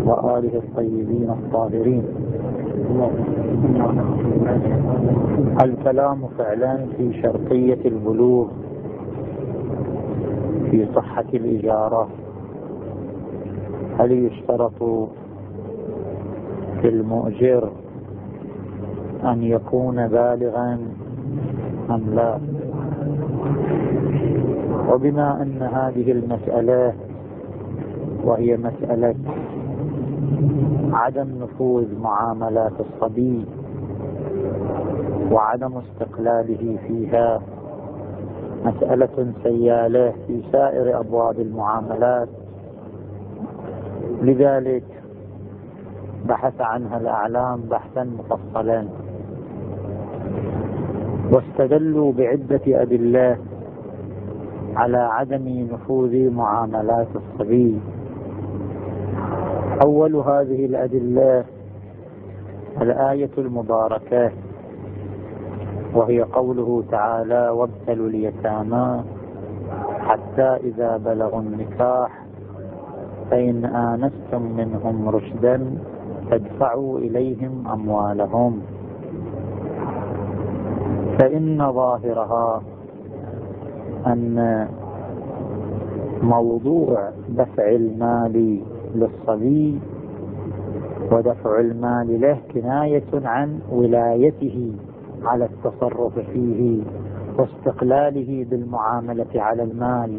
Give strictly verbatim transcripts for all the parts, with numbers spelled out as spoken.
وآله الطيبين الطاهرين. الكلام فعلا في شرطية البلوغ في صحة الإجارة. هل يشترط في المؤجر أن يكون بالغا أم لا؟ وبما أن هذه المسألة وهي مسألة عدم نفوذ معاملات الصبي وعدم استقلاله فيها مسألة سيالة في سائر أبواب المعاملات، لذلك بحث عنها الأعلام بحثا مفصلا، واستدلوا بعدة أدلة على عدم نفوذ معاملات الصبي. أول هذه الأدلة الآية المباركة، وهي قوله تعالى: وابتلوا اليتامى حتى إذا بلغوا النكاح فإن آنستم منهم رشدا فادفعوا إليهم أموالهم. فإن ظاهرها أن موضوع دفع المال للصبي ودفع المال له كناية عن ولايته على التصرف فيه واستقلاله بالمعاملة على المال.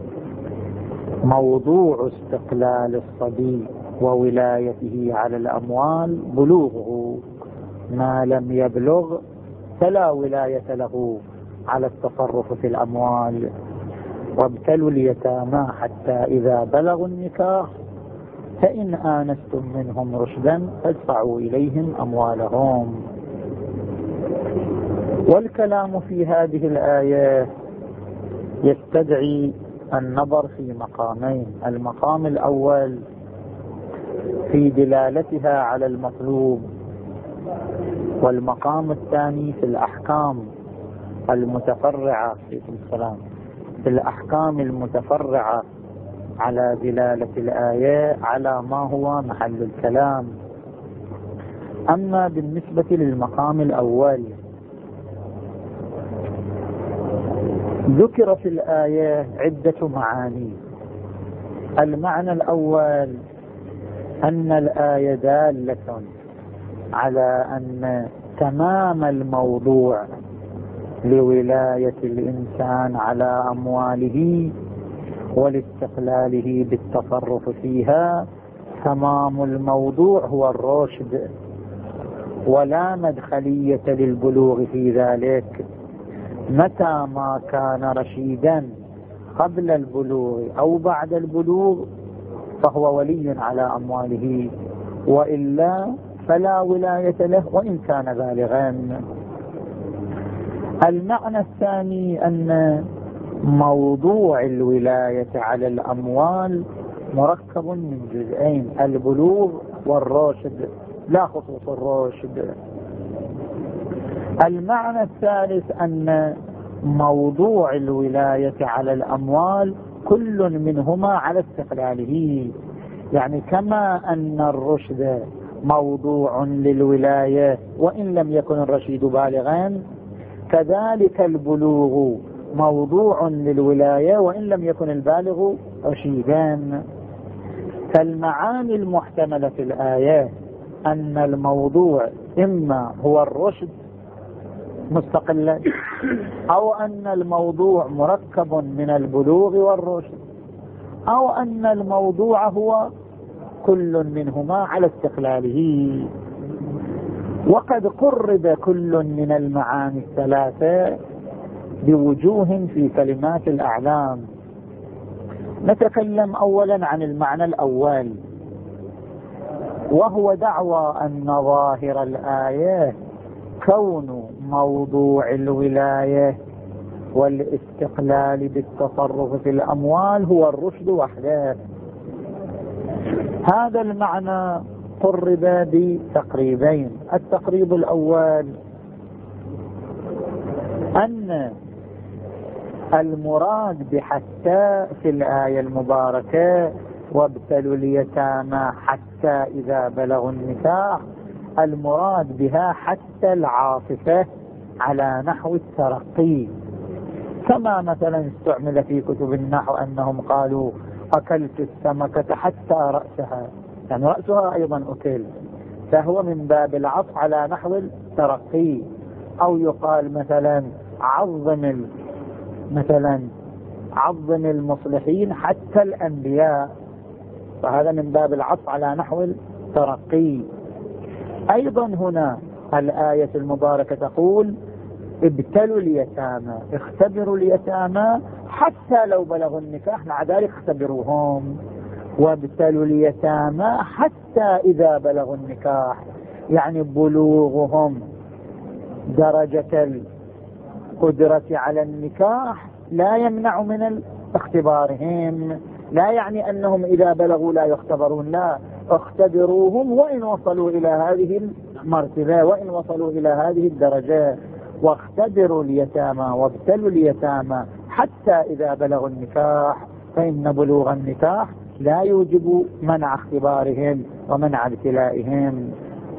موضوع استقلال الصبي وولايته على الأموال بلوغه، ما لم يبلغ فلا ولاية له على التصرف في الأموال. وابتلوا اليتامى حتى إذا بلغوا النكاح فإن آنستم منهم رشدا فادفعوا إليهم أموالهم. والكلام في هذه الآية يستدعي النظر في مقامين: المقام الأول في دلالتها على المطلوب، والمقام الثاني في الأحكام المتفرعة في السلام في الأحكام المتفرعة على دلالة الآية على ما هو محل الكلام. أما بالنسبة للمقام الأول، ذكر في الآية عدة معاني. المعنى الأول أن الآية دالة على أن تمام الموضوع لولاية الإنسان على أمواله ولاستقلاله بالتصرف فيها، تمام الموضوع هو الرشد، ولا مدخلية للبلوغ في ذلك. متى ما كان رشيدا قبل البلوغ أو بعد البلوغ فهو ولي على أمواله، وإلا فلا ولاية له وإن كان بالغا. المعنى الثاني أن موضوع الولاية على الأموال مركب من جزئين: البلوغ والرشد، لا خصوص الرشد. المعنى الثالث أن موضوع الولاية على الأموال كل منهما على استقلاله، يعني كما أن الرشد موضوع للولاية وإن لم يكن الرشيد بالغا، كذلك البلوغ موضوع للولاية وإن لم يكن البالغ رشيدا. فالمعاني المحتملة في الآية أن الموضوع إما هو الرشد مستقلا، أو أن الموضوع مركب من البلوغ والرشد، أو أن الموضوع هو كل منهما على استقلاله. وقد قرب كل من المعاني الثلاثة بوجوه في كلمات الأعلام. نتكلم أولا عن المعنى الأول، وهو دعوى أن ظاهر الآية كون موضوع الولاية والاستقلال بالتصرف في الأموال هو الرشد وحده. هذا المعنى قرب بتقريبين. التقريب الأول أن المراد بحتى في الآية المباركة وابتلوا اليتامى حتى حتى إذا بلغوا النكاح المراد بها حتى العاطفة على نحو الترقي، كما مثلا استعمل في كتب النحو أنهم قالوا أكلت السمكة حتى رأسها، يعني رأسها أيضا أكل، فهو من باب العطف على نحو الترقي. أو يقال مثلا عظم مثلا عظم المصلحين حتى الأنبياء، فهذا من باب العطف على نحو الترقي. أيضا هنا الآية المباركة تقول ابتلوا اليتامى، اختبروا اليتامى حتى لو بلغوا النكاح، مع ذلك اختبروهم. وابتلوا اليتامى حتى إذا بلغوا النكاح، يعني بلوغهم درجة القدرة على النكاح لا يمنع من اختبارهم، لا يعني أنهم إذا بلغوا لا يختبرون، لا، اختبروهم وإن وصلوا إلى هذه المرتبة وإن وصلوا إلى هذه الدرجة. واختبروا اليتامى وابتلوا اليتامى حتى إذا بلغوا النكاح، فإن بلوغ النكاح لا يوجب منع اختبارهم ومنع ابتلائهم.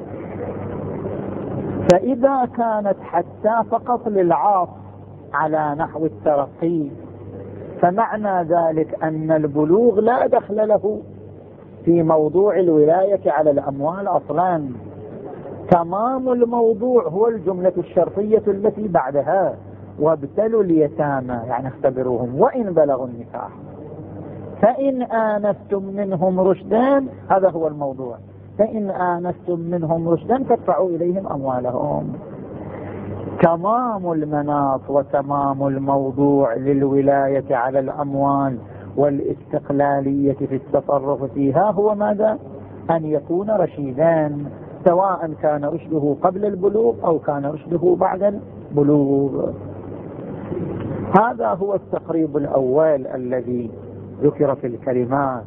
فإذا كانت حتى فقط للعاطف على نحو الترقي، فمعنى ذلك أن البلوغ لا دخل له في موضوع الولاية على الأموال أصلا. تمام الموضوع هو الجملة الشرطية التي بعدها، وابتلوا اليتامى يعني اختبروهم وإن بلغوا النكاح، فإن آنستم منهم رشدا، هذا هو الموضوع، فإن آنستم منهم رشدا فادفعوا إليهم أموالهم. تمام المناط وتمام الموضوع للولاية على الأموال والاستقلالية في التصرف فيها هو ماذا؟ أن يكون رشيدا، سواء كان رشده قبل البلوغ أو كان رشده بعد البلوغ. هذا هو التقريب الأول الذي ذكر في الكلمات.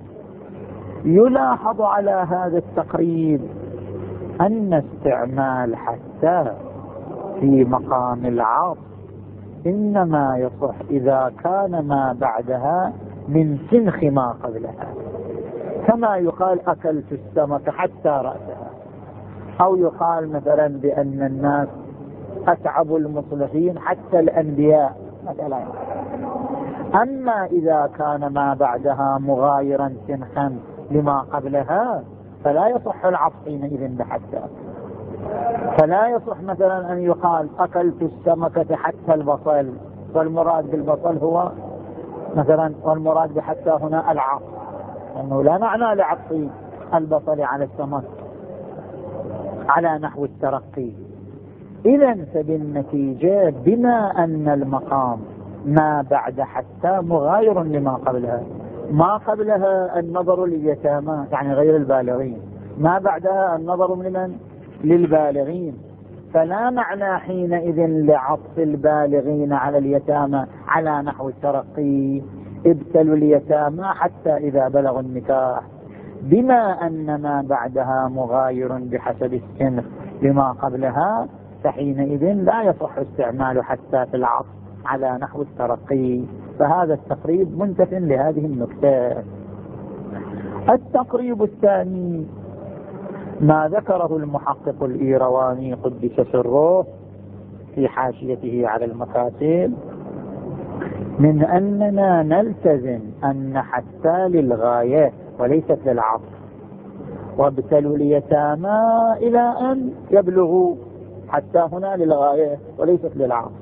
يلاحظ على هذا التقريب أن استعمال حتى في مقام العطف إنما يصح إذا كان ما بعدها من سنخ ما قبلها، كما يقال أكلت السمك حتى رأسها، أو يقال مثلا بأن الناس أتعبوا المصلحين حتى الأنبياء مثلا. أما إذا كان ما بعدها مغايرا سنخا لما قبلها فلا يصح العطف حينئذ بحتى. فلا يصح مثلا أن يقال أكلت السمكة حتى البصل، والمراد بالبصل هو مثلا، والمراد بحتى هنا العطف، لأنه لا معنى لعطف البصل على السمك على نحو الترقي. إذن فبالنتيجة بما أن المقام ما بعد حتى مغاير لما قبلها، ما قبلها النظر لليتامى يعني غير البالغين، ما بعدها النظر لمن؟ للبالغين، فلا معنى حينئذ لعطف البالغين على اليتامى على نحو الترقي. ابتلوا اليتامى حتى إذا بلغوا النكاح، بما أن ما بعدها مغاير بحسب السن لما قبلها، فحينئذ لا يصح استعمال حتى في العطف على نحو الترقي. فهذا التقريب منتف لهذه النكتة. التقريب الثاني ما ذكره المحقق الإيرواني قدس سره في حاشيته على المكاتب من أننا نلتزم أن حتى للغاية وليست للعطف، وابتلوا اليتامى إلى أن يبلغوا، حتى هنا للغاية وليست للعطف.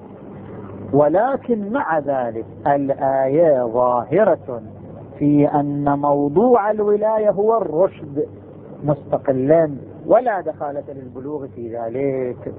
ولكن مع ذلك الآية ظاهرة في أن موضوع الولاية هو الرشد مستقلا، ولا دخالة للبلوغ في ذلك.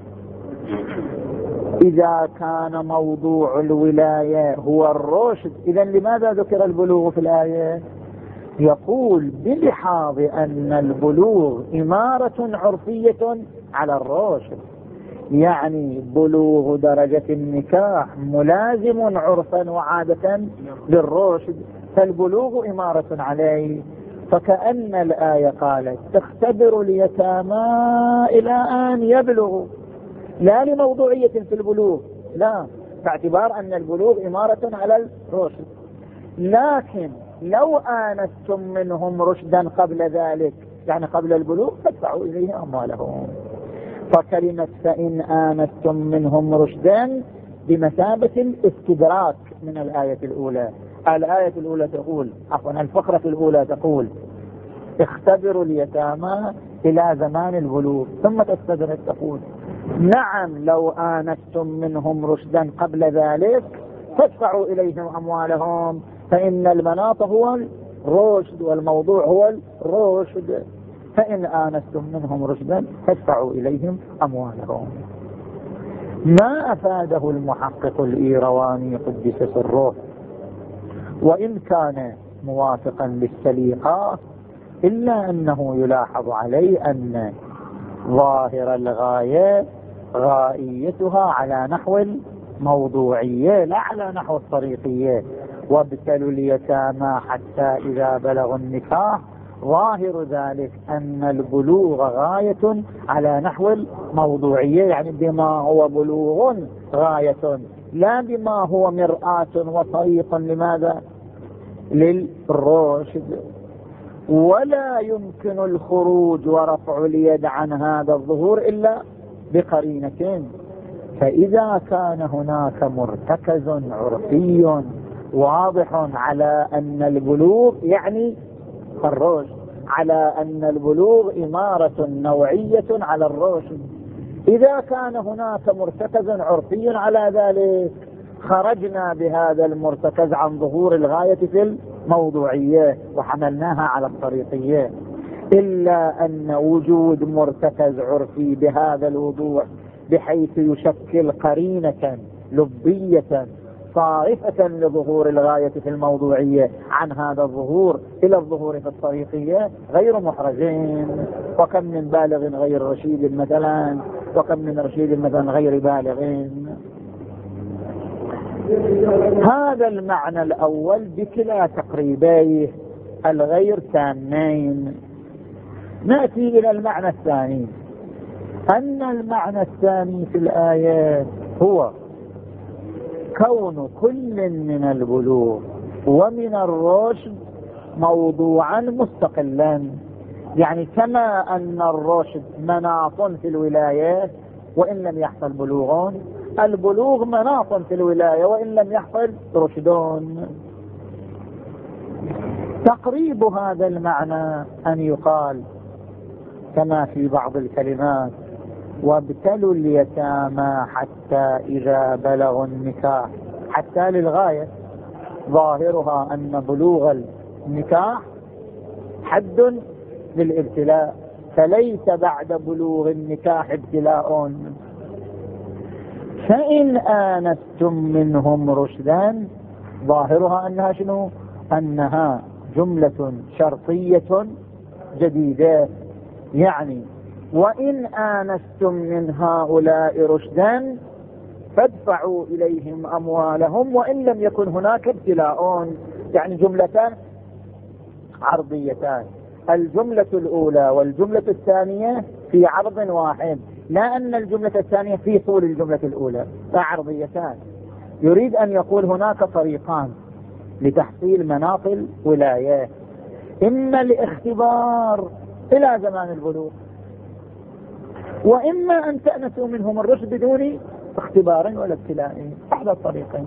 إذا كان موضوع الولاية هو الرشد، إذن لماذا ذكر البلوغ في الآية؟ يقول بلحاظ أن البلوغ إمارة عرفية على الرشد، يعني بلوغ درجة النكاح ملازم عرفا وعادة للرشد، فالبلوغ إمارة عليه. فكأن الآية قالت تختبر اليتامى إلى أن يبلغوا، لا لموضوعية في البلوغ، لا، باعتبار أن البلوغ إمارة على الرشد. لكن لو آنستم منهم رشدا قبل ذلك يعني قبل البلوغ فادفعوا إليهم أموالهم. فكلمة فإن آنستم منهم رشدا بمثابة الاستدراك من الآية الأولى. الآية الأولى تقول عفوا الفقرة الأولى تقول اختبروا اليتامى إلى زمان البلوغ، ثم تستدرك تقول نعم لو آنستم منهم رشدا قبل ذلك فادفعوا إليهم أموالهم، فإن المناط هو الرشد والموضوع هو الرشد. فإن آنستم منهم رشدا فادفعوا إليهم أموالهم. ما أفاده المحقق الإيرواني قدس سره وإن كان موافقا للسليقة إلا أنه يلاحظ عليه أن ظاهر الغاية غائيتها على نحو الموضوعية لا على نحو الطريقية. وابتلوا اليتامى حتى إذا بلغوا النكاح ظاهر ذلك أن البلوغ غاية على نحو الموضوعية، يعني بما هو بلوغ غاية لا بما هو مرآة وطريق لماذا للرشد. ولا يمكن الخروج ورفع اليد عن هذا الظهور إلا بقرينتين. فإذا كان هناك مرتكز عرفي واضح على أن البلوغ يعني الرشد، على أن البلوغ إمارة نوعية على الرشد، إذا كان هناك مرتكز عرفي على ذلك خرجنا بهذا المرتكز عن ظهور الغاية في الموضوعية وحملناها على الطريقية. إلا أن وجود مرتكز عرفي بهذا الوضوح بحيث يشكل قرينة لبية صارفة لظهور الغاية في الموضوعية عن هذا الظهور إلى الظهور في الطريقية غير محرزين. وكم من بالغ غير رشيد مثلا، وكم من رشيد مثلا غير بالغين. هذا المعنى الأول بكلا تقريبيه الغير تامين. نأتي إلى المعنى الثاني، أن المعنى الثاني في الآيات هو كون كل من البلوغ ومن الرشد موضوعا مستقلا. يعني كما أن الرشد مناط في الولايات وإن لم يحصل بلوغ، البلوغ مناط في الولاية وإن لم يحصل رشدون. تقريب هذا المعنى أن يقال كما في بعض الكلمات وابتلوا اليتامى حتى إذا بلغوا النكاح، حتى للغاية ظاهرها أن بلوغ النكاح حد للابتلاء، فليس بعد بلوغ النكاح ابتلاء. فإن آنستم منهم رشدا ظاهرها أنها شنو؟ أنها جملة شرطية جديدة، يعني وإن آنستم من هؤلاء رشدا فادفعوا إليهم أموالهم وإن لم يكن هناك ابتلاء. يعني جملتان عرضيتان، الجملة الأولى والجملة الثانية في عرض واحد، لا أن الجملة الثانية في طول الجملة الأولى، فعرضيتان. يريد أن يقول هناك طريقان لتحصيل مناط الولاية، إما الاختبار إلى زمان البلوغ، وإما أن تأنسوا منهم الرشد بدون اختبار ولا ابتلاء، أحد الطريقين.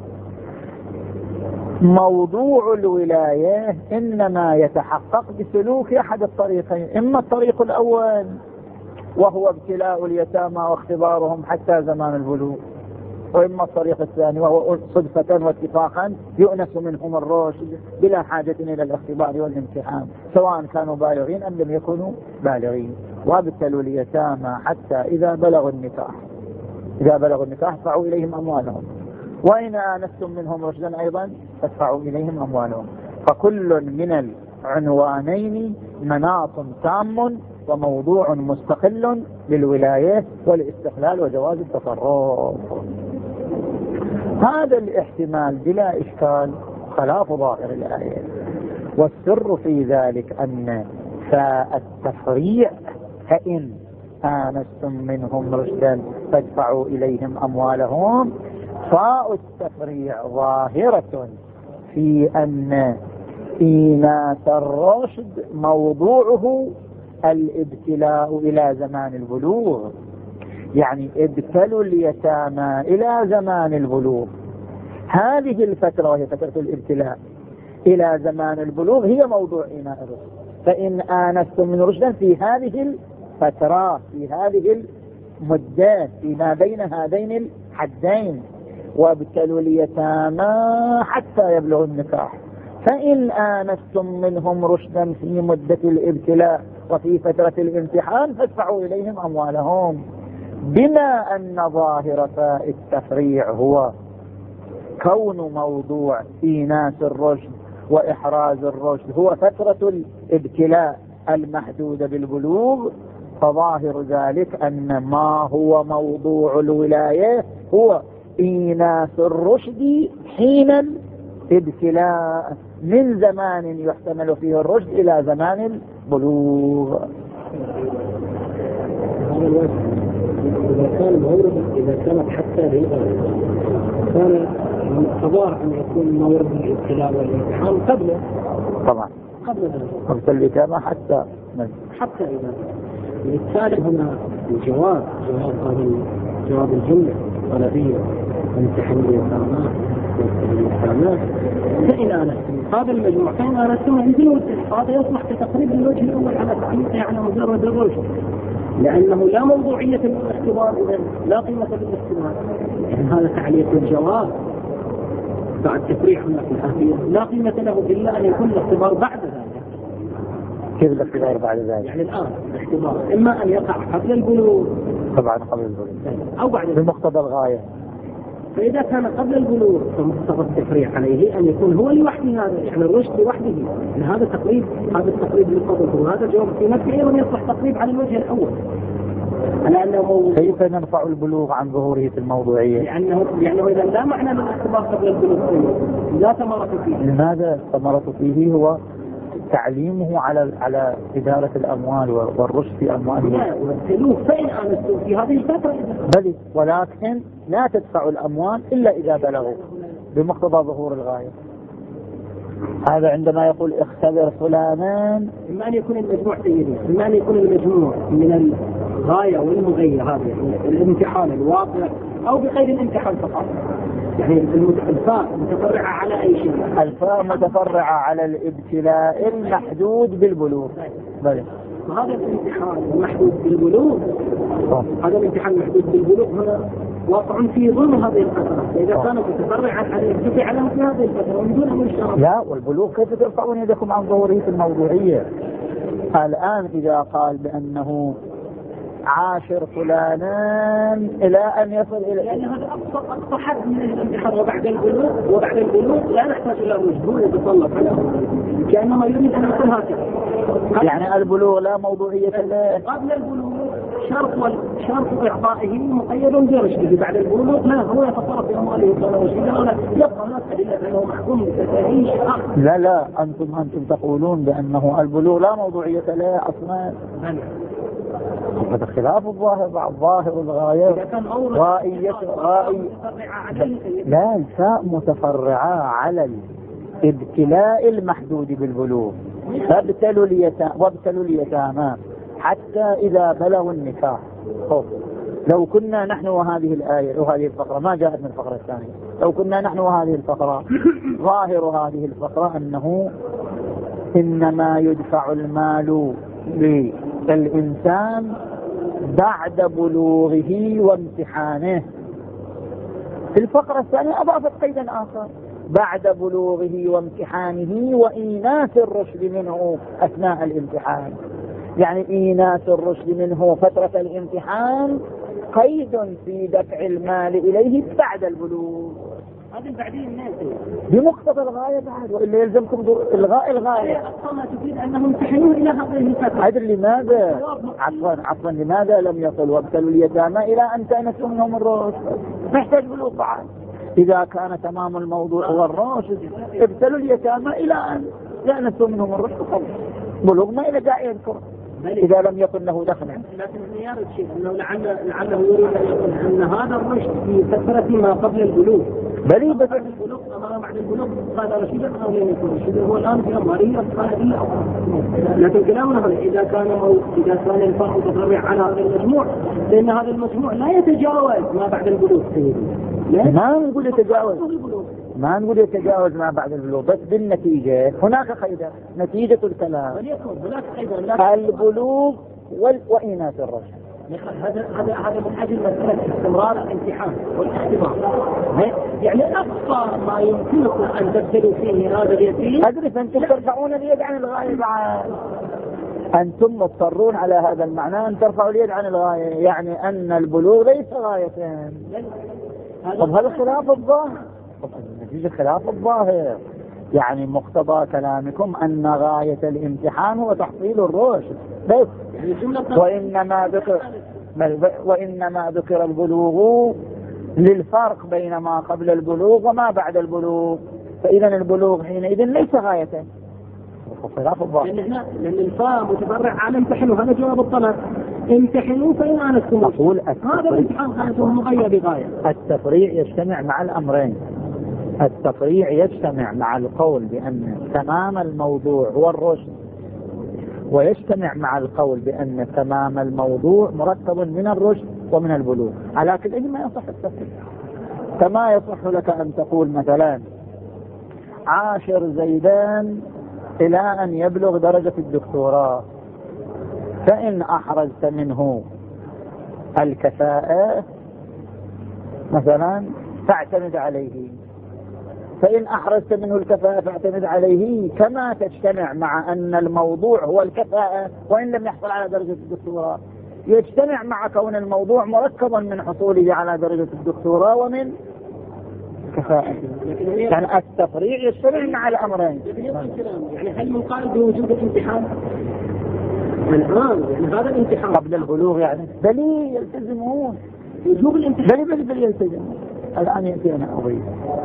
موضوع الولاية إنما يتحقق بسلوك أحد الطريقين، إما الطريق الأول وهو ابتلاء اليتامى واختبارهم حتى زمان البلوغ، وإما الطريق الثاني وهو صدفة واتفاقا يؤنس منهم الرشد بلا حاجة إلى الاختبار والامتحان، سواء كانوا بالغين أم لم يكونوا بالغين. وابتلوا اليتامى حتى إذا بلغوا النكاح، إذا بلغوا النكاح فادفعوا إليهم أموالهم، وإن آنستم منهم رشدا أيضا فادفعوا إليهم أموالهم. فكل من العنوانين مناط تام وموضوع مستقل للولاية والاستقلال وجواز التصرف. هذا الاحتمال بلا إشكال خلاف ظاهر الآية، والسر في ذلك أن فاء التفريع فإن آنستم منهم رشدا فادفعوا إليهم أموالهم، فاء التفريع ظاهرة في أن إيناس الرشد موضوعه الابتلاء إلى زمان البلوغ، يعني ابتلوا اليتامى إلى زمان البلوغ. هذه الفترة وهي فترة الابتلاء إلى زمان البلوغ هي موضوع إيناء الرشد. فإن آنستم من رشدا في هذه الفترة، في هذه المدة فيما بين هذين الحدين، وابتلوا اليتامى حتى يبلغوا النكاح. فإن آنستم منهم رشدا في مدة الابتلاء وفي فترة الامتحان فادفعوا إليهم أموالهم. بما أن ظاهرة التفريع هو كون موضوع إيناس الرشد وإحراز الرشد هو فترة الابتلاء المحدودة بالبلوغ، فظاهر ذلك أن ما هو موضوع الولاية هو إيناس الرشد حين الابتلاء، من زمان يحتمل فيه الرشد إلى زمان البلوغ. هذا الوقت إذا كان مورد إذا كانت حتى للغاية كان مقتضاه أن يكون مورد الابتلاء والامتحان قبله. طبعا قبل ذلك قبل الإتامة حتى حتى إذا بالتالي هنا الجواب جواب هذا جواب الجملة الطلبية امتحان اليتامى واليتامى فإن آنستم هذا المجموع فإن آنستم ينزل هذا يصلح كتقريب الوجه الأول على تحقيقه على مجرد الرشد، لأنه لا موضوعية للاختبار، إذن لا قيمة للاختبار. يعني هذا تعليق الجواب بعد تفريع هناك الأخير لا قيمة له إلا أن يكون الاختبار بعد ذلك. كيف الاختبار بعد ذلك؟ يعني الآن الاختبار إما أن يقع قبل البلوغ، طبعا قبل البلوغ، أو بعد بمقتضى الغاية. فإذا كان قبل البلوغ فمقتضى التفريع عليه أن يكون هو لوحده، هذا يعني الرشد لوحده. يعني هذا تقريب، هذا التقريب للقبول وهذا الجواب في نفسه أيضا يصلح تقريب على الوجه الأول. على أنه كيف نرفع البلوغ عن ظهوره في الموضوعية؟ لأنه لأنه إذا لا معنى للاختبار قبل البلوغ لا ثمرة فيه. لماذا ثمرة فيه؟ هو تعليمه على على إدارة الأموال والرشد في أموالهم. لا والسلوك فإن آنستم في هذه الفترة بل ولكن لا تدفع الأموال إلا إذا بلغوا بمقتضى ظهور الغاية. هذا عندما يقول اختبر فلانا، إما أن يكون المجموع سيدي، إما أن يكون المجموع من الغاية والمغية هذه الامتحان الواقع أو بغير الامتحان فقط. يعني الفاء متفرعة على أي شيء؟ الفاء متفرعة على الابتلاء المحدود بالبلوغ. بلى وهذا الامتحان المحدود بالبلوغ، هذا الامتحان المحدود بالبلوغ هنا واقع في ضمن هذه الفترة. إذا كان متفرعا على الابتلاء على مثل هذه الفترة ومن دون أن يشترط. لا، والبلوغ كيف ترفعون يدكم عن ظهوره في الموضوعية؟ الآن إذا قال بأنه عاشر فلانا إلى أن يصل إلى، لأن هذا أقصى أقصى حد من الامتحان، وبعد البلوغ وبعد البلوغ لا نحتاج إلى الرشد، هو يتطلب على كأنما يريد أن يكون هكذا. يعني البلوغ لا موضوعية له. قبل البلوغ شرط والشرط إعطائه مقيد برشده، بعد البلوغ لا، هو يتصرف في أمواله كما رشده ولا يبقى هناك أدلة أنه محكوم بتفاهيش آخر. لا لا أنتم أنتم تقولون بأنه البلوغ لا موضوعية له أصلا. هذا خلاف الظاهر، بعض ظاهر الغاية غائية غائية. لا، الفاء متفرعة على الابتلاء المحدود بالبلوغ. فابتلوا اليتامى وابتلوا اليتامى حتى إذا بلغوا النكاح. لو كنا نحن وهذه الآية وهذه الفقرة ما جاءت من الفقرة الثانية، لو كنا نحن وهذه الفقرة ظاهر هذه الفقرة أنه إنما يدفع المال للإنسان بعد بلوغه وامتحانه. في الفقرة الثانية أضافت قيدا آخر: بعد بلوغه وامتحانه وإيناس الرشد منه أثناء الامتحان. يعني إيناس الرشد منه فترة الامتحان قيد في دفع المال إليه بعد البلوغ. هذا بعدين الناس بمقتضى الغاية بعد، وإلا يلزمكم الغاء الغاية. أصلا تفيد أنهم امتحنوه إلى هذه الفترة. هذا لماذا عفوا عفوا لماذا لم يصل وابتلوا اليتامى إلى أن تأنسوا منهم الرشد؟ محتاج بلوغ بعد. إذا كان تمام الموضوع هو الرشد ابتلوا اليتامى إلى أن يأنسوا منهم الرشد خلص، بلوغ ما إلى داعي يذكر إذا لم يكن له دخل. لكن يرد شيء أنه لعل لعله يريد أن يقول أن هذا الرشد في فترة ما قبل البلوغ بل بس البلوغ أمر بعد البلوغ قال رشيدا أو لم يكن رشيدا هو الآن في أمره الصالحية. لكن كلامنا هنا إذا كان أو إذا كان الفرق متفرع على هذا المجموع لأن هذا المجموع لا يتجاوز ما بعد البلوغ. ما نقول يتجاوز ما نقول يتجاوز ما بعد البلوغ، بس بالنتيجة هناك قيد نتيجة الكلام البلوغ وإناث الرشد. هذا هذا هذا من اجل مساله استمرار الامتحان والاختبار. يعني اقصى ما يمكنكم ان تبتلوا فيه هذا اليتيم. ادري انتم ترفعون اليد عن الغايه بعد. انتم مضطرون على هذا المعنى ان ترفعوا اليد عن الغايه، يعني ان البلوغ ليس غايه. طب هذا خلاف الظاهر. طب النتيجه خلاف الظاهر، يعني مقتضى كلامكم ان غايه الامتحان هو تحصيل الرشد بس. وإنما ذكر وإنما ذكر البلوغ للفرق بين ما قبل البلوغ وما بعد البلوغ، فإذا البلوغ حينئذ ليس غاية. خلاف الظاهر. لأن لأن الفاء متفرع على امتحنوا، هذا جواب الطلب. امتحنوا فإن آنستم. أقول هذا الامتحان غايته مغاية بغاية. التفريع يجتمع مع الأمرين. التفريع يجتمع مع القول بأن تمام الموضوع هو الرشد، ويجتمع مع القول بأن تمام الموضوع مركب من الرشد ومن البلوغ. على كل ما يصح التفريع. كما يصح لك أن تقول مثلا عاشر زيدان إلى أن يبلغ درجة الدكتوراه، فإن أحرزت منه الكفاءة مثلا فاعتمد عليه، فإن أحرزت منه الكفاءة فاعتمد عليه، كما تجتمع مع أن الموضوع هو الكفاءة وإن لم يحصل على درجة الدكتوراه، يجتمع مع كون الموضوع مركبا من حصوله على درجة الدكتوراه ومن كفاءته. يعني التفريع يجتمع مع الأمرين. يعني هل من قال بوجود الامتحان الآن؟ يعني هذا الامتحان قبل البلوغ يعني بل يلتزمون وجوب الامتحان. بل بل بل يلتزمون. الآن يأتينا أضيف.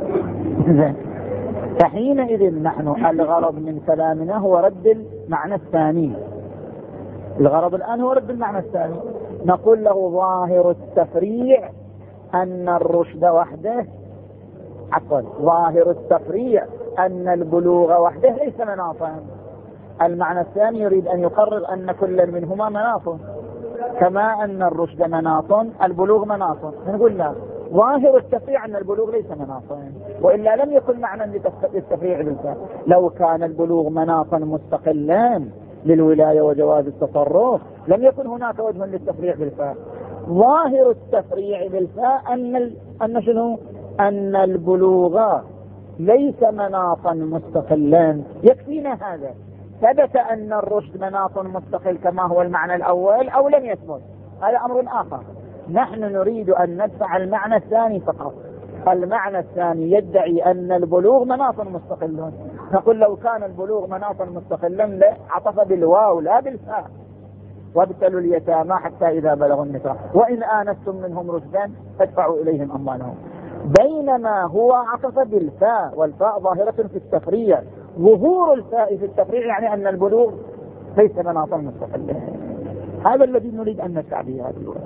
فحينئذ نحن الغرض من كلامنا هو رد المعنى الثاني. الغرض الآن هو رد المعنى الثاني. نقول له ظاهر التفريع أن الرشد وحده عفوا ظاهر التفريع أن البلوغ وحده ليس مناطا. المعنى الثاني يريد أن يقرر أن كل منهما مناط، كما أن الرشد مناط البلوغ مناط. نقول لا، ظاهر التفريع أن البلوغ ليس مناطا، وإلا لم يكن معنى للتفريع بالفعل. لو كان البلوغ مناطا مستقلا للولاية وجواز التصرف لم يكن هناك وجه للتفريع بالفعل. ظاهر التفريع بالفاء أن ال... أن شنو؟ أن البلوغ ليس مناطا مستقلا. يكفينا هذا. ثبت أن الرشد مناط مستقل كما هو المعنى الأول أو لم يثبت، هذا أمر آخر. نحن نريد أن ندفع المعنى الثاني فقط. المعنى الثاني يدعي أن البلوغ مناط مستقل. نقول لو كان البلوغ مناطا مستقلا لا عطف بالواو لا بالفاء. وابتلوا اليتامى حتى إذا بلغوا النكاح وإن آنستم منهم رشدا فادفعوا إليهم أموالهم. بينما هو عطف بالفاء، والفاء ظاهرة في التفريع. ظهور الفاء في التفريع يعني أن البلوغ ليس مناطا مستقلا. هذا الذي نريد أن ندفع به هذه الوقت.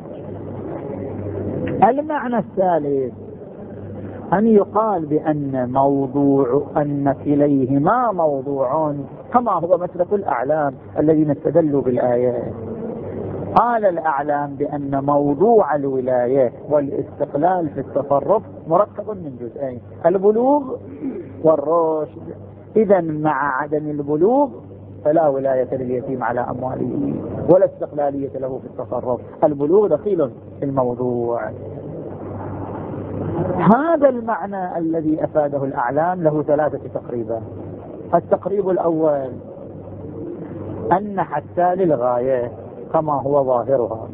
المعنى الثالث أن يقال بأن موضوع أن كليهما موضوع كما هو مسلك الأعلام الذين استدلوا بالآيات. قال الأعلام بأن موضوع الولاية والاستقلال في التصرف مركب من جزئين، البلوغ والرشد. إذا مع عدم البلوغ فلا ولاية لليتيم على أمواله ولا استقلالية له في التصرف. البلوغ دخيل في الموضوع. هذا المعنى الذي أفاده الأعلام له ثلاثة تقريبا. التقريب الأول أن حتى للغاية كما هو ظاهرها،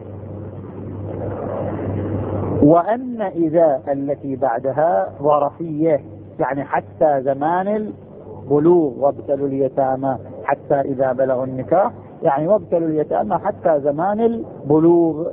وأن إذا التي بعدها ظرفية يعني حتى زمان البلوغ وابتلوا اليتامى حتى إذا بلغوا النكاح، يعني وابتلوا اليتامى حتى زمان البلوغ.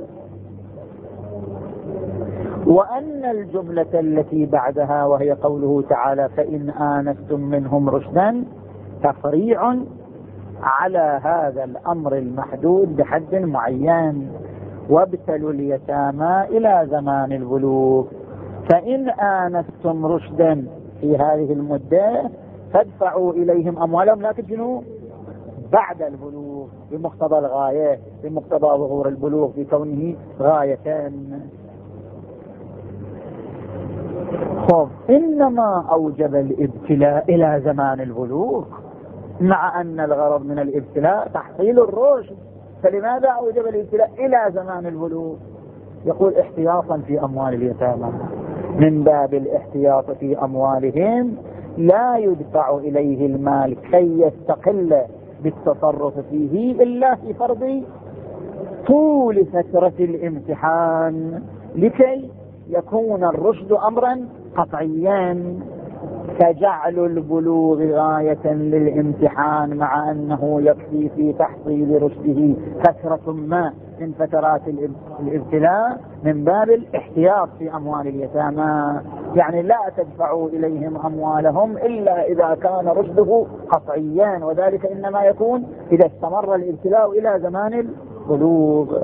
وأن الجملة التي بعدها وهي قوله تعالى فإن آنستم منهم رشدا تفريع على هذا الأمر المحدود بحد معين، وابتلوا اليتامى إلى زمان البلوغ. فإن آنستم رشدا في هذه المدة فادفعوا إليهم أموالهم، لكن شنو؟ بعد البلوغ، بمقتضى الغاية، بمقتضى ظهور البلوغ بكونه غاية. خب إنما أوجب الابتلاء إلى زمان البلوغ، مع أن الغرض من الابتلاء تحصيل الرشد، فلماذا أوجب الابتلاء إلى زمان البلوغ؟ يقول احتياطا في أموال اليتامى، من باب الاحتياط في أموالهم لا يدفع إليه المال كي يستقل بالتصرف فيه إلا في فرض طول فترة الامتحان، لكي يكون الرشد أمرا قطعيا، فجعل البلوغ غاية للامتحان مع أنه يكفي في تحصيل رشده فترة ما من فترات الابتلاء من باب الاحتياط في أموال اليتامى، يعني لا تدفعوا إليهم أموالهم إلا إذا كان رشده قطعيا، وذلك إنما يكون إذا استمر الابتلاء إلى زمان البلوغ.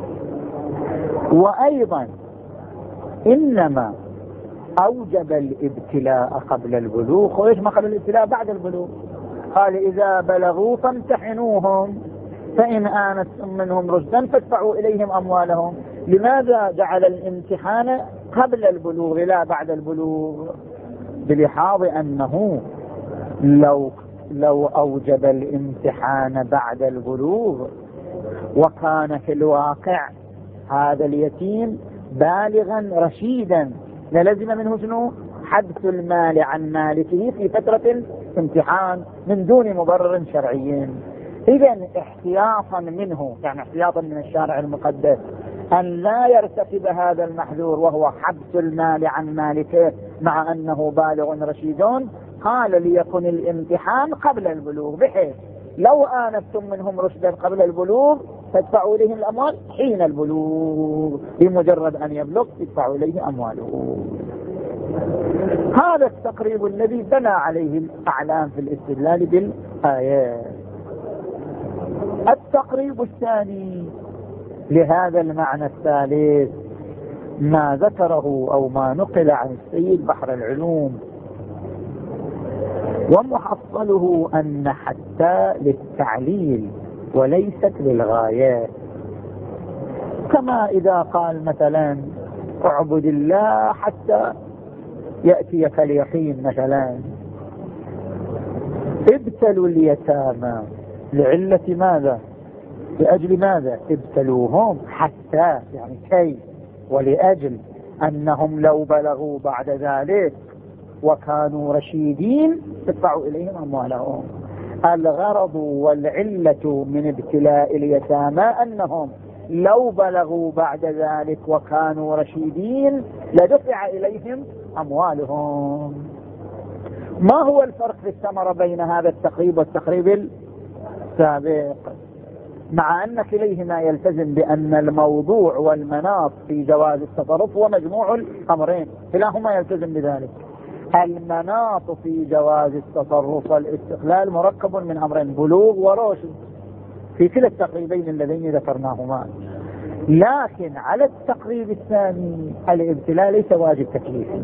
وأيضا إنما أوجب الابتلاء قبل البلوغ، وإيش ما قبل الابتلاء بعد البلوغ؟ قال إذا بلغوا فامتحنوهم فإن آنستم منهم رشدا فادفعوا إليهم أموالهم. لماذا جعل الامتحان قبل البلوغ لا بعد البلوغ؟ بلحاظ أنه لو لو أوجب الامتحان بعد البلوغ وكان في الواقع هذا اليتيم بالغا رشيدا للزم منه شنو؟ حبس المال عن مالكه في فترة الامتحان من دون مبرر شرعي. إذن احتياطا منه، يعني احتياطا من الشارع المقدس أن لا يرتكب هذا المحذور وهو حبس المال عن مالكه مع أنه بالغ رشيدون، قال ليكن الامتحان قبل البلوغ، بحيث لو آنستم منهم رشدا قبل البلوغ تدفعوا إليهم الأموال حين البلوغ، بمجرد أن يبلغ تدفعوا إليه أمواله. هذا التقريب الذي بنى عليه الأعلام في الاستدلال بالآيات. التقريب الثاني لهذا المعنى الثالث ما ذكره أو ما نقل عن السيد بحر العلوم، ومحصله أن حتى للتعليل وليست للغاية، كما إذا قال مثلا اعبد الله حتى يأتيك اليقين مثلا. ابتلوا اليتامى لعلة ماذا؟ لأجل ماذا؟ ابتلوهم حتى يعني كي، ولأجل أنهم لو بلغوا بعد ذلك وكانوا رشيدين تدفعوا إليهم أموالهم. الغرض والعلة من ابتلاء اليتامى أنهم لو بلغوا بعد ذلك وكانوا رشيدين لدفع إليهم أموالهم. ما هو الفرق في الثمرة بين هذا التقريب والتقريب السابق؟ مع أن كليهما يلتزم بأن الموضوع والمناط في جواز التصرف هو مجموع الأمرين، كلاهما يلتزم بذلك. المناط في جواز التصرف والاستقلال مركب من أمرين، بلوغ ورشد، في كلا التقريبين اللذين ذكرناهما. لكن على التقريب الثاني الابتلاء ليس واجب تكليفي،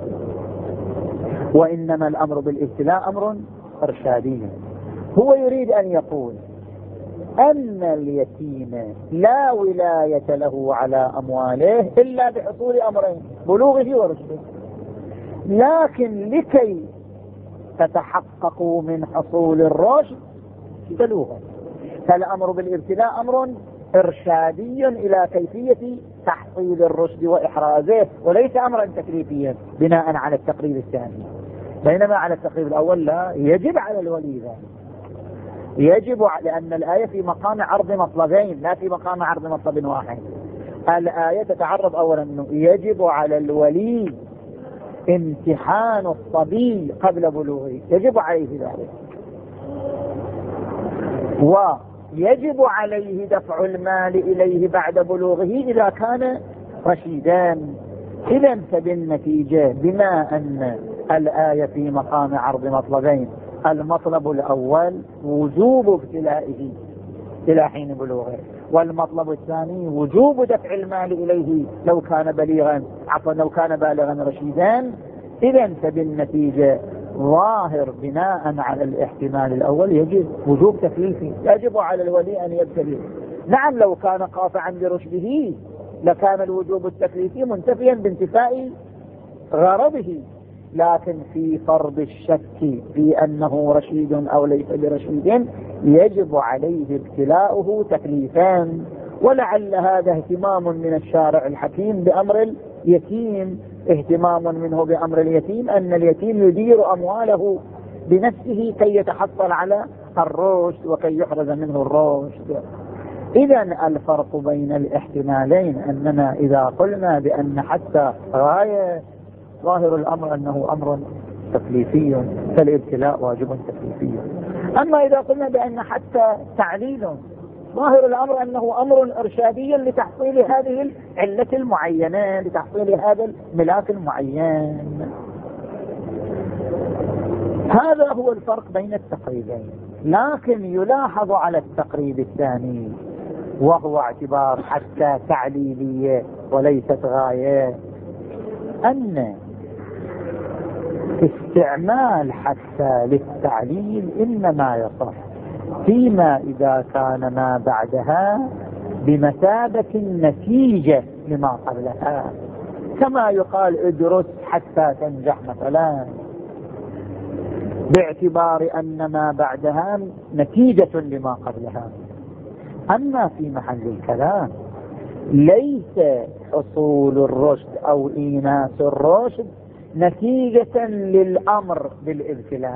وإنما الأمر بالابتلاء أمر إرشادي. هو يريد أن يقول أن اليتيم لا ولاية له على أمواله إلا بحصول أمرين، بلوغه ورشده، لكن لكي تتحققوا من حصول الرشد بلوغه، فالأمر بالابتلاء أمر إرشادي إلى كيفية تحصيل الرشد وإحرازه، وليس أمرا تكليفيا بناء على التقريب الثاني. بينما على التقريب الأول لا يجب على الولي ذلك، يجب، لأن الآية في مقام عرض مطلبين لا في مقام عرض مطلب واحد. الآية تتعرض أولا أنه يجب على الولي امتحان الصبي قبل بلوغه، يجب عليه ذلك، ويجب عليه دفع المال إليه بعد بلوغه إذا كان رشيدا. إذا فبالنتيجة بما أن الآية في مقام عرض مطلبين، المطلب الأول وجوب ابتلائه إلى حين بلوغه. والمطلب الثاني وجوب دفع المال إليه لو كان بليغا عفوا لو كان بالغا رشيدا. إذن فبالنتيجة ظاهر بناء على الاحتمال الأول يجب وجوب تكليفه، يجب على الولي أن يبتلي. نعم لو كان قاطعا برشده لكان الوجوب التكليفي منتفيا بانتفاء غرضه، لكن في فرض الشك في أنه رشيد أو ليس برشيد يجب عليه ابتلاؤه تكليفان. ولعل هذا اهتمام من الشارع الحكيم بأمر اليتيم، اهتمام منه بأمر اليتيم أن اليتيم يدير أمواله بنفسه كي يتحصل على الرشد وكي يحرز منه الرشد. إذن الفرق بين الاحتمالين أننا إذا قلنا بأن حتى غاية ظاهر الأمر أنه أمر تكليفي فالابتلاء واجب تكليفي. أما إذا قلنا بأن حتى تعليل ظاهر الأمر أنه أمر إرشادي لتحصيل هذه العلة المعينة، لتحصيل هذا الملاك المعين. هذا هو الفرق بين التقريبين. لكن يلاحظ على التقريب الثاني وهو اعتبار حتى تعليلية وليست غاية أن استعمال حتى للتعليل إنما يصح فيما إذا كان ما بعدها بمثابة النتيجة لما قبلها، كما يقال ادرس حتى تنجح مثلا، باعتبار أن ما بعدها نتيجة لما قبلها. أما في محل الكلام ليس حصول الرشد أو إيناس الرشد نتيجة للأمر بالابتلاء،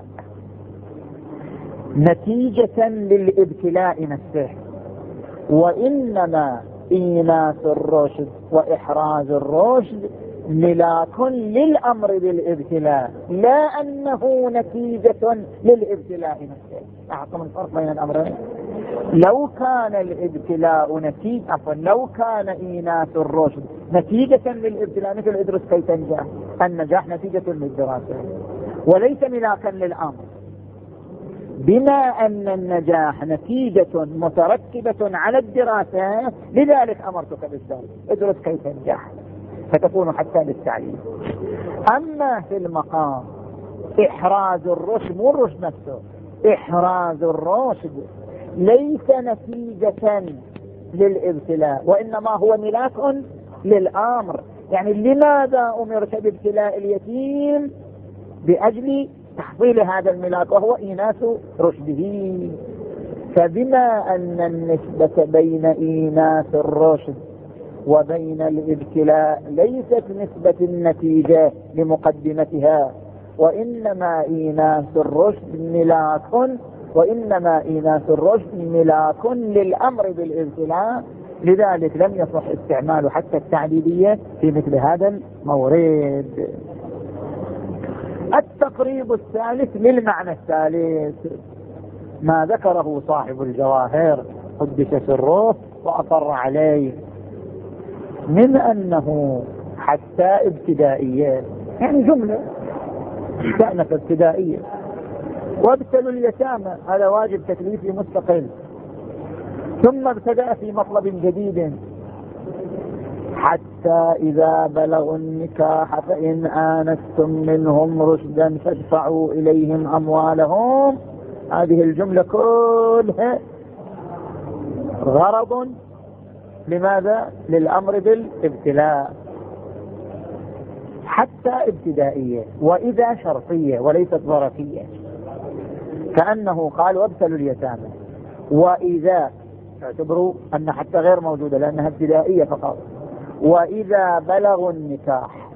نتيجة للابتلاء نفسه، وإنما إيناس الرشد وإحراز الرشد ملاك للأمر بالابتلاء لا أنه نتيجة للابتلاء نفسه. أعطم الفرق بين الأمرين. لو كان الابتلاء نتيجة عفوا لو كان إيناس الرشد نتيجة للابتلاء مثل ادرس كي تنجح، النجاح نتيجة للدراسة وليس ملاكا للأمر. بما أن النجاح نتيجة مترتبة على الدراسة لذلك أمرتك بالذلك ادرس كي تنجح، فتكون حتى للتعليم. أما في المقام إحراز الرشد مو الرشد نفسه، إحراز الرشد ليس نتيجة للابتلاء وإنما هو ملاك للأمر. يعني لماذا أمرت بابتلاء اليتيم؟ بأجل تحصيل هذا الملاك وهو إيناس رشده. فبما أن النسبة بين إيناس الرشد وبين الابتلاء ليست نسبة النتيجة لمقدمتها، وإنما إيناس الرشد ملاك وإنما إيناس الرشد ملاك للأمر بالابتلاء، لذلك لم يصح استعمال حتى التعليلية في مثل هذا المورد. التقريب الثالث للمعنى الثالث ما ذكره صاحب الجواهر قدس سره وأصر عليه من أنه حتى ابتدائية، يعني جملة استأنف ابتدائية، وابتلوا اليتامى هذا واجب تكليفي مستقل، ثم ابتدأ في مطلب جديد حتى إذا بلغوا النكاح فإن آنستم منهم رشدا فادفعوا إليهم أموالهم. هذه الجملة كلها غرض لماذا؟ للأمر بالابتلاء. حتى ابتدائية وإذا شرطية وليست ظرفية، كأنه قال وابتلوا اليتامى، وإذا اعتبروا أن حتى غير موجودة لأنها ابتدائية فقط. وإذا بلغوا النكاح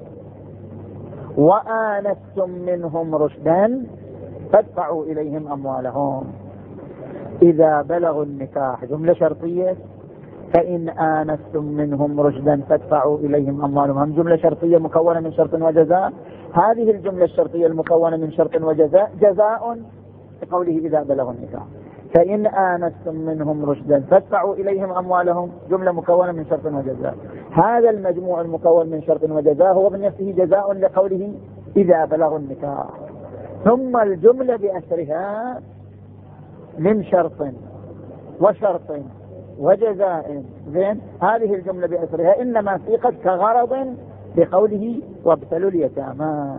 وآنستم منهم رشدا فادفعوا إليهم أموالهم. إذا بلغوا النكاح جملة شرطية، فإن آنستم منهم رشدا فادفعوا إليهم أموالهم هم جملة شرطية مكونة من شرط وجزاء. هذه الجملة الشرطية المكونة من شرط وجزاء جزاء بقوله إذا بلغوا النكاح. فإن آنستم منهم رشدا فادفعوا إليهم أموالهم جملة مكونة من شرط وجزاء. هذا المجموع المكون من شرط وجزاء هو بنفسه جزاء لقوله إذا بلغوا النكاح. ثم الجملة بأسرها من شرط وشرط وجزاء. زين، هذه الجملة بأسرها إنما سيقت كغرض بقوله وابتلوا اليتامى.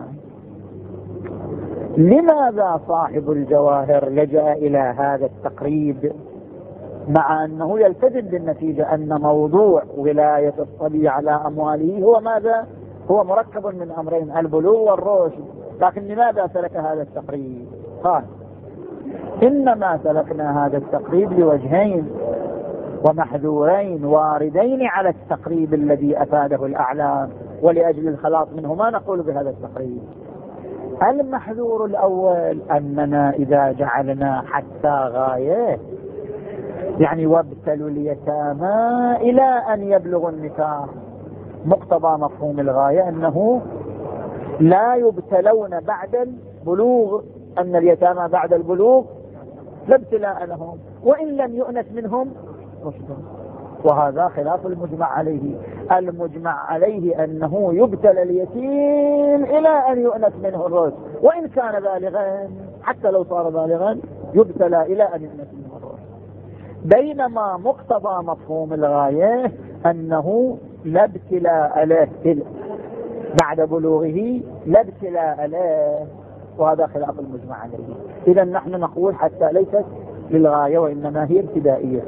لماذا صاحب الجواهر لجأ إلى هذا التقريب مع أنه يلتزم بالنتيجة أن موضوع ولاية الصبي على أمواله هو ماذا؟ هو مركب من أمرين، البلوغ والرشد. لكن لماذا سلك هذا التقريب؟ قال إنما سلكنا هذا التقريب لوجهين ومحذورين واردين على التقريب الذي أفاده الأعلام، ولأجل الخلاص منه ما نقول بهذا التقريب. المحذور الأول أننا إذا جعلنا حتى غاية، يعني وابتلوا اليتامى إلى أن يبلغوا النكاح، مقتضى مفهوم الغاية أنه لا يبتلون بعد البلوغ، أن اليتامى بعد البلوغ لا ابتلاء لهم وإن لم يؤنس منهم رشد. وهذا خلاف المجمع عليه. المجمع عليه أنه يبتلى اليتيم إلى أن يؤنس منه الرشد، وإن كان بالغا حتى لو صار بالغا يبتلى إلى أن يؤنس منه الرشد. بينما مقتضى مفهوم الغاية أنه لا ابتلاء له بعد بلوغه، لا ابتلاء له، وهذا خلاف المجمع عليه. إذا نحن نقول حتى ليست للغاية وإنما هي ابتدائية.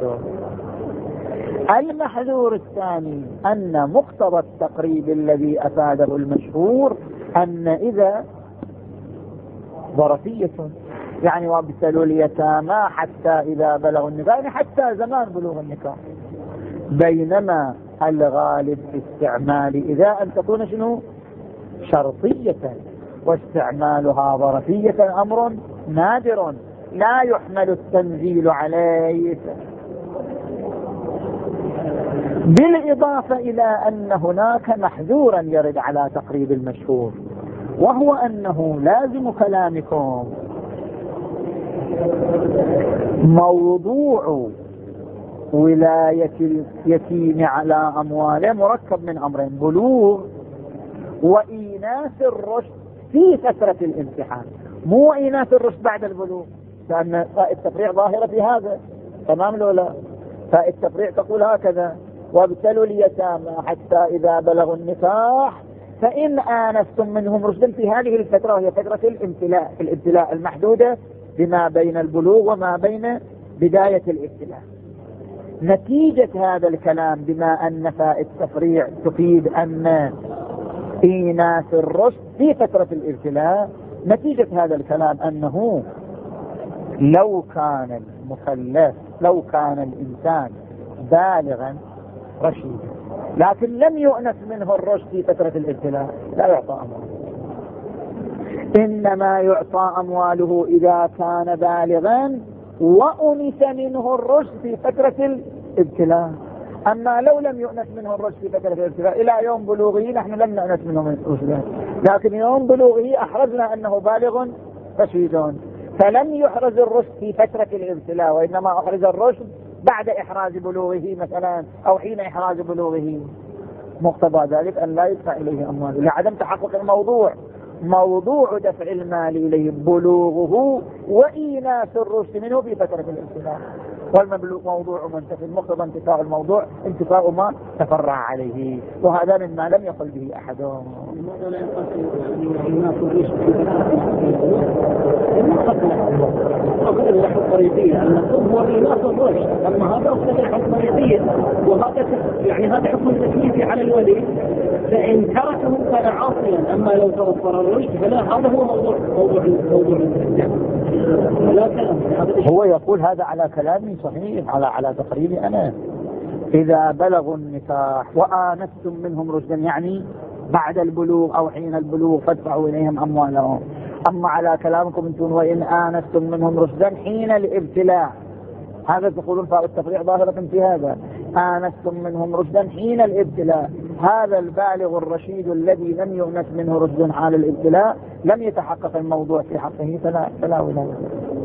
المحذور الثاني أن مقتضى التقريب الذي أفاده المشهور أن إذا ظرفية، يعني وابتلوا اليتامى حتى إذا بلغوا النكاح، يعني حتى زمان بلوغ النكاح. بينما الغالب في استعمال إذا أن تكون شنو شرطية، واستعمالها ظرفية أمر نادر لا يحمل التنزيل عليه. بالإضافة إلى أن هناك محذورا يرد على تقريب المشهور، وهو أنه لازم كلامكم موضوع ولاية اليتيم على أمواله مركب من أمرين: بلوغ وإيناس الرشد في فترة الامتحان، مو إيناس الرشد بعد البلوغ، لأن التفريع ظاهرة في هذا. تمام لو لا؟ فالتفريع تقول هكذا: وابتلوا اليتامى حتى إذا بلغوا النكاح فإن آنستم منهم رشدا في هذه الفترة، وهي فترة الابتلاء، الابتلاء المحدودة بما بين البلوغ وما بين بداية الابتلاء. نتيجة هذا الكلام بما أن فاء التفريع تفيد أن إيناس الرشد في فترة الابتلاء، نتيجة هذا الكلام أنه لو كان المكلف، لو كان الإنسان بالغا رشيدا لكن لم يؤنس منه الرشد في فترة الابتلاء لا يعطى أمواله، إنما يعطى أمواله إذا كان بالغا وأنس منه الرشد في فترة الابتلاء. أما لو لم يؤنس منه الرشد في فترة الابتلاء إلى يوم بلوغه، نحن لم نؤنس منه من الرشد، لكن يوم بلوغه أحرزنا أنه بالغ رشيد، فلم يحرز الرشد في فترة الابتلاء، وإنما أحرز الرشد بعد إحراز بلوغه مثلا أو حين إحراز بلوغه. مقتضى ذلك أن لا يدفع إليه أمواله لعدم تحقق الموضوع. موضوع دفع المال إليه بلوغه وإيناس الرشد منه في فترة الابتلاء، والمبلوغ موضوع منتفي، مقتضى انتفاء الموضوع انتفاء ما تفرع عليه، وهذا مما لم يقل به أحد. لماذا لا يقصد إيناس الرشد في فترة الرشد الطريقية؟ أن هو إيناس الرشد، أما هذا أخذ الحكم الطريقية، وهذا يعني هذا حكم تكليفي على الولي، فإن تركه كان عاصيا. أما لو توفر الرشد فلا، هذا هو موضوع موضوع موضوع لا كلام. هو يقول هذا على كلامي صحيح، على على تقريبي أنا: إذا بلغوا النكاح وآنستم منهم رشدا، يعني بعد البلوغ أو حين البلوغ فادفعوا إليهم أموالهم. أما على كلامكم أنتم وإن آنستم منهم رشدا حين الابتلاء، هذا تقولون فاء التفريع ظاهرة في هذا: آنستم منهم رشدا حين الابتلاء. هذا البالغ الرشيد الذي لم يؤنس منه رشد حال الابتلاء لم يتحقق الموضوع في حقه، فلا, فلا ولاية.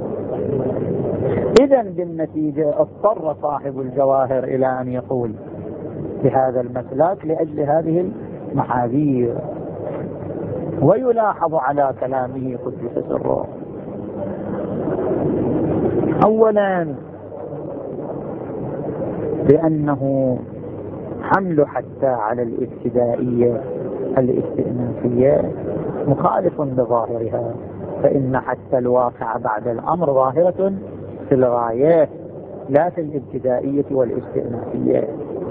إذن بالنتيجة اضطر صاحب الجواهر إلى أن يقول بهذا المسلك لأجل هذه المحاذير. ويلاحظ على كلامه قدس سره: أولا بأنه حمل حتى على الابتدائية الاستئنافية مخالف لظاهرها، فإن حتى الواقع بعد الأمر ظاهرة في الغايات لا في الابتدائية والاستئنافية.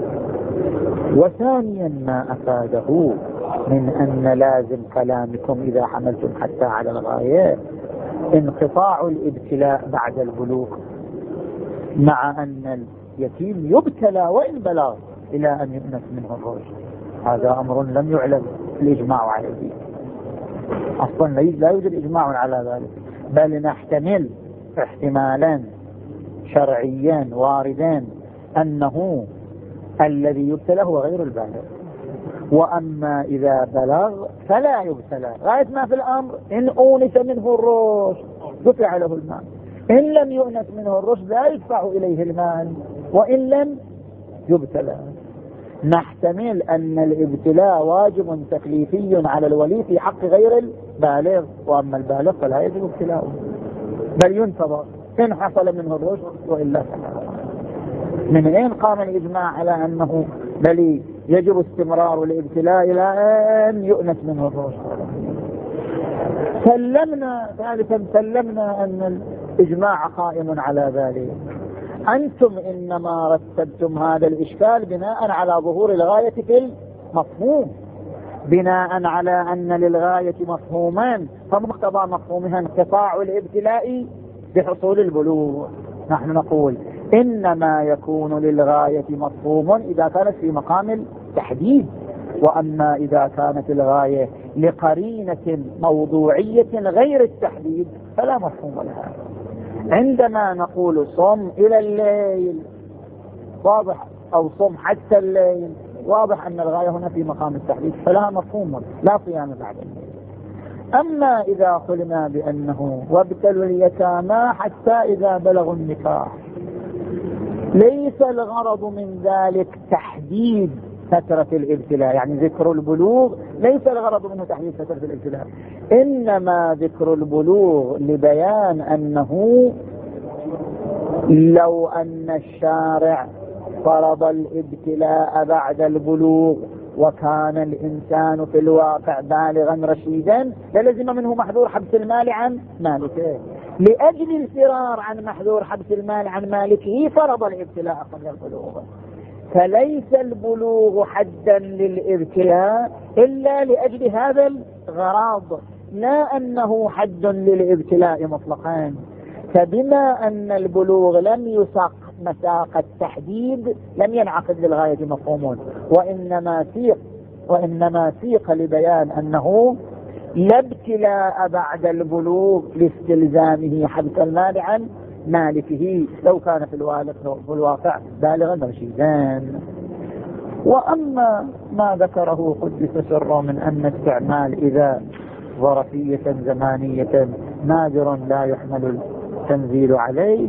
وثانيا ما أفاده من أن لازم كلامكم إذا حملتم حتى على الغاية انقطاع الابتلاء بعد البلوغ، مع أن اليتيم يبتلى وإن بلغ إلى أن يؤنس منه الرشد. هذا أمر لم يعلم الإجماع عليه أصلا، لا يوجد إجماع على ذلك، بل نحتمل احتمالا شرعيا واردان أنه الذي يبتلى هو غير البالغ، وأما إذا بلغ فلا يبتلى غاية ما في الأمر. إن أونس منه الرشد دفع له المال، إن لم يؤنس منه الرشد لا يدفع إليه المال، وإن لم يبتلى. نحتمل أن الابتلاء واجب تكليفي على الولي في حق غير البالغ، وأما البالغ فلا يجب ابتلاؤه بل ينتظر إن حصل منه الرشد وإلا فلا. من أين قام الإجماع على أنه بل يجب استمرار الابتلاء إلى أن يؤنس منه الرشد؟ سلمنا ثالثا سلمنا أن الإجماع قائم على ذلك. أنتم إنما رتبتم هذا الإشكال بناء على ظهور الغاية في المفهوم، بناء على أن للغاية مفهومان فمقتضى مفهومها انقطاع الابتلاء بحصول البلوغ. نحن نقول إنما يكون للغاية مفهوم إذا كانت في مقام التحديد، وأما إذا كانت الغاية لقرينة موضوعية غير التحديد فلا مفهوم لها. عندما نقول صم إلى الليل واضح، أو صم حتى الليل واضح أن الغاية هنا في مقام التحديد فلها مفهوم لا صيام بعد الليل. أما إذا قلنا بأنه وابتلوا اليتامى حتى إذا بلغوا النكاح، ليس الغرض من ذلك تحديد فترة الابتلاء، يعني ذكر البلوغ ليس الغرض منه تحديد فترة الابتلاء، إنما ذكر البلوغ لبيان أنه لو أن الشارع فرض الابتلاء بعد البلوغ وكان الإنسان في الواقع بالغا رشيدا للزم منه محذور حبس المال عن مالكه. لأجل الفرار عن محذور حبس المال عن مالكه فرض الابتلاء قبل البلوغ. فليس البلوغ حدا للابتلاء إلا لأجل هذا الغرض، لا أنه حد للابتلاء مطلقا. فبما أن البلوغ لم يساق مساق التحديد لم ينعقد للغاية مفهوم، وإنما سيق وإنما سيق لبيان أنه لا ابتلاء بعد البلوغ لاستلزامه حبس المال عن مالكه لو كان في الواقع بالغا رشيدا. وأما ما ذكره قدس سره من أن استعمال إذا ظرفية زمانية نادر لا يحمل التنزيل عليه،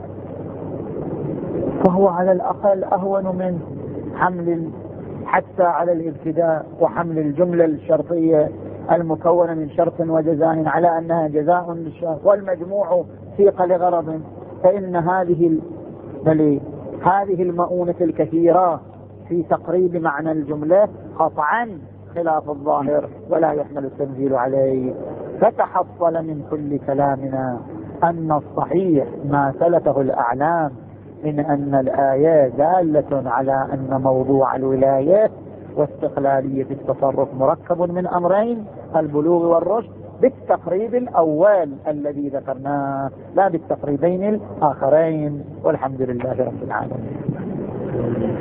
فهو على الأقل أهون من حمل حتى على الابتداء وحمل الجملة الشرطية المكونة من شرط وجزاء على أنها جزاء للشرط والمجموع سيق لغرض. فإن هذه بل هذه المؤونة الكثيرة في تقريب معنى الجملة قطعا خلاف الظاهر ولا يحمل التنزيل عليه. فتحصل من كل كلامنا أن الصحيح ما سلكه الأعلام من أن الآية دالة على أن موضوع الولاية واستقلالية التصرف مركب من أمرين، البلوغ والرشد، بالتقريب الأول الذي ذكرناه لا بالتقريبين الآخرين. والحمد لله رب العالمين.